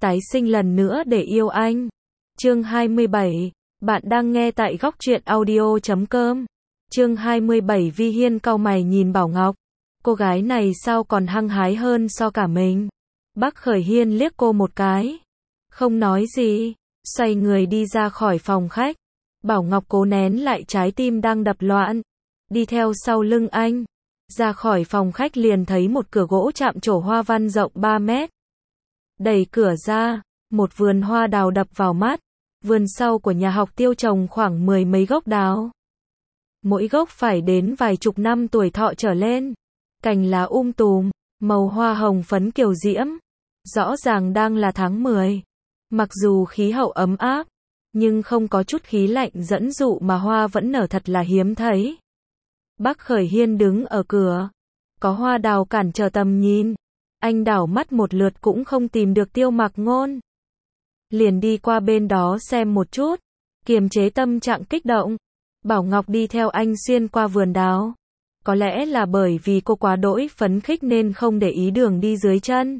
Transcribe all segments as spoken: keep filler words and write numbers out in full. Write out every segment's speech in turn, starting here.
tái sinh lần nữa để yêu anh. Chương hai mươi bảy, bạn đang nghe tại góc truyện audio chấm com. Chương hai mươi bảy Vi Hiên cau mày nhìn Bảo Ngọc. Cô gái này sao còn hăng hái hơn so cả mình. Bắc Khởi Hiên liếc cô một cái. Không nói gì, xoay người đi ra khỏi phòng khách. Bảo Ngọc cố nén lại trái tim đang đập loạn. Đi theo sau lưng anh. Ra khỏi phòng khách liền thấy một cửa gỗ chạm trổ hoa văn rộng ba mét. Đẩy cửa ra, một vườn hoa đào đập vào mắt. Vườn sau của nhà học Tiêu trồng khoảng mười mấy gốc đào. Mỗi gốc phải đến vài chục năm tuổi thọ trở lên. Cành lá um tùm, màu hoa hồng phấn kiều diễm. Rõ ràng đang là tháng mười. Mặc dù khí hậu ấm áp, nhưng không có chút khí lạnh dẫn dụ mà hoa vẫn nở thật là hiếm thấy. Bắc Khởi Hiên đứng ở cửa. Có hoa đào cản trở tầm nhìn. Anh đảo mắt một lượt cũng không tìm được Tiêu Mặc Ngôn. Liền đi qua bên đó xem một chút. Kiềm chế tâm trạng kích động. Bảo Ngọc đi theo anh xuyên qua vườn đào. Có lẽ là bởi vì cô quá đỗi phấn khích nên không để ý đường đi dưới chân.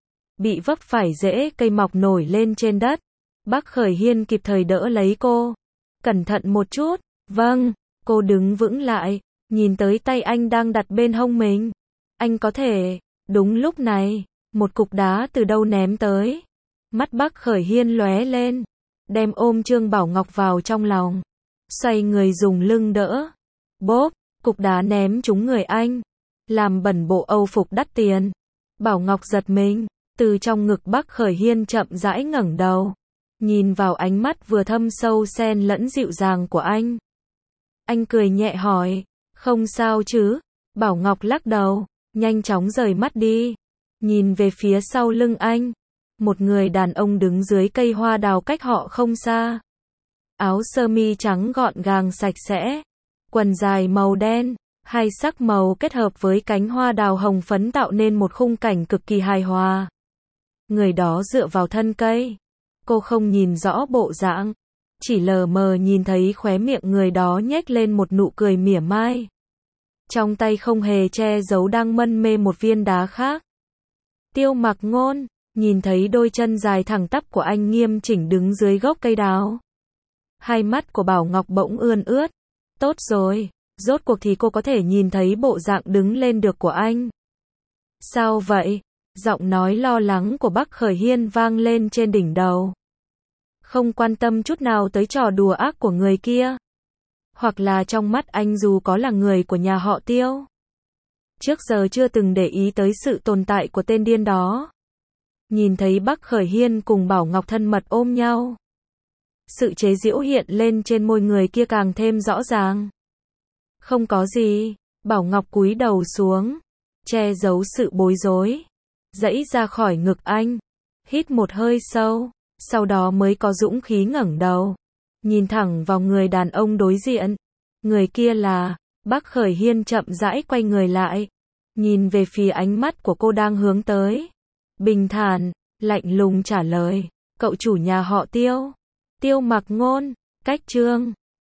Bị vấp phải rễ cây mọc nổi lên trên đất. Bắc Khởi Hiên kịp thời đỡ lấy cô. Cẩn thận một chút. Vâng. Cô đứng vững lại. Nhìn tới tay anh đang đặt bên hông mình. Anh có thể. Đúng lúc này, một cục đá từ đâu ném tới. Mắt Bắc Khởi Hiên lóe lên. Đem ôm Trương Bảo Ngọc vào trong lòng. Xoay người dùng lưng đỡ. Bốp, cục đá ném trúng người anh. Làm bẩn bộ âu phục đắt tiền. Bảo Ngọc giật mình. Từ trong ngực Bắc Khởi Hiên chậm rãi ngẩng đầu. Nhìn vào ánh mắt vừa thâm sâu xen lẫn dịu dàng của anh. Anh cười nhẹ hỏi. Không sao chứ? Bảo Ngọc lắc đầu. Nhanh chóng rời mắt đi. Nhìn về phía sau lưng anh. Một người đàn ông đứng dưới cây hoa đào cách họ không xa. Áo sơ mi trắng gọn gàng sạch sẽ. Quần dài màu đen. Hai sắc màu kết hợp với cánh hoa đào hồng phấn tạo nên một khung cảnh cực kỳ hài hòa. Người đó dựa vào thân cây. Cô không nhìn rõ bộ dạng. Chỉ lờ mờ nhìn thấy khóe miệng người đó nhếch lên một nụ cười mỉa mai. Trong tay không hề che giấu đang mân mê một viên đá khác. Tiêu Mặc Ngôn, nhìn thấy đôi chân dài thẳng tắp của anh nghiêm chỉnh đứng dưới gốc cây đào. Hai mắt của Bảo Ngọc bỗng ươn ướt. Tốt rồi, rốt cuộc thì cô có thể nhìn thấy bộ dạng đứng lên được của anh. Sao vậy? Giọng nói lo lắng của Bắc Khởi Hiên vang lên trên đỉnh đầu. Không quan tâm chút nào tới trò đùa ác của người kia. Hoặc là trong mắt anh dù có là người của nhà họ Tiêu. Trước giờ chưa từng để ý tới sự tồn tại của tên điên đó. Nhìn thấy Bắc Khởi Hiên cùng Bảo Ngọc thân mật ôm nhau. Sự chế giễu hiện lên trên môi người kia càng thêm rõ ràng. Không có gì, Bảo Ngọc cúi đầu xuống. Che giấu sự bối rối. Giãy ra khỏi ngực anh. Hít một hơi sâu. Sau đó mới có dũng khí ngẩng đầu. Nhìn thẳng vào người đàn ông đối diện. Người kia là, Bắc Khởi Hiên chậm rãi quay người lại. Nhìn về phía ánh mắt của cô đang hướng tới. Bình thản, lạnh lùng trả lời. Cậu chủ nhà họ Tiêu. Tiêu Mặc Ngôn, cách Trương.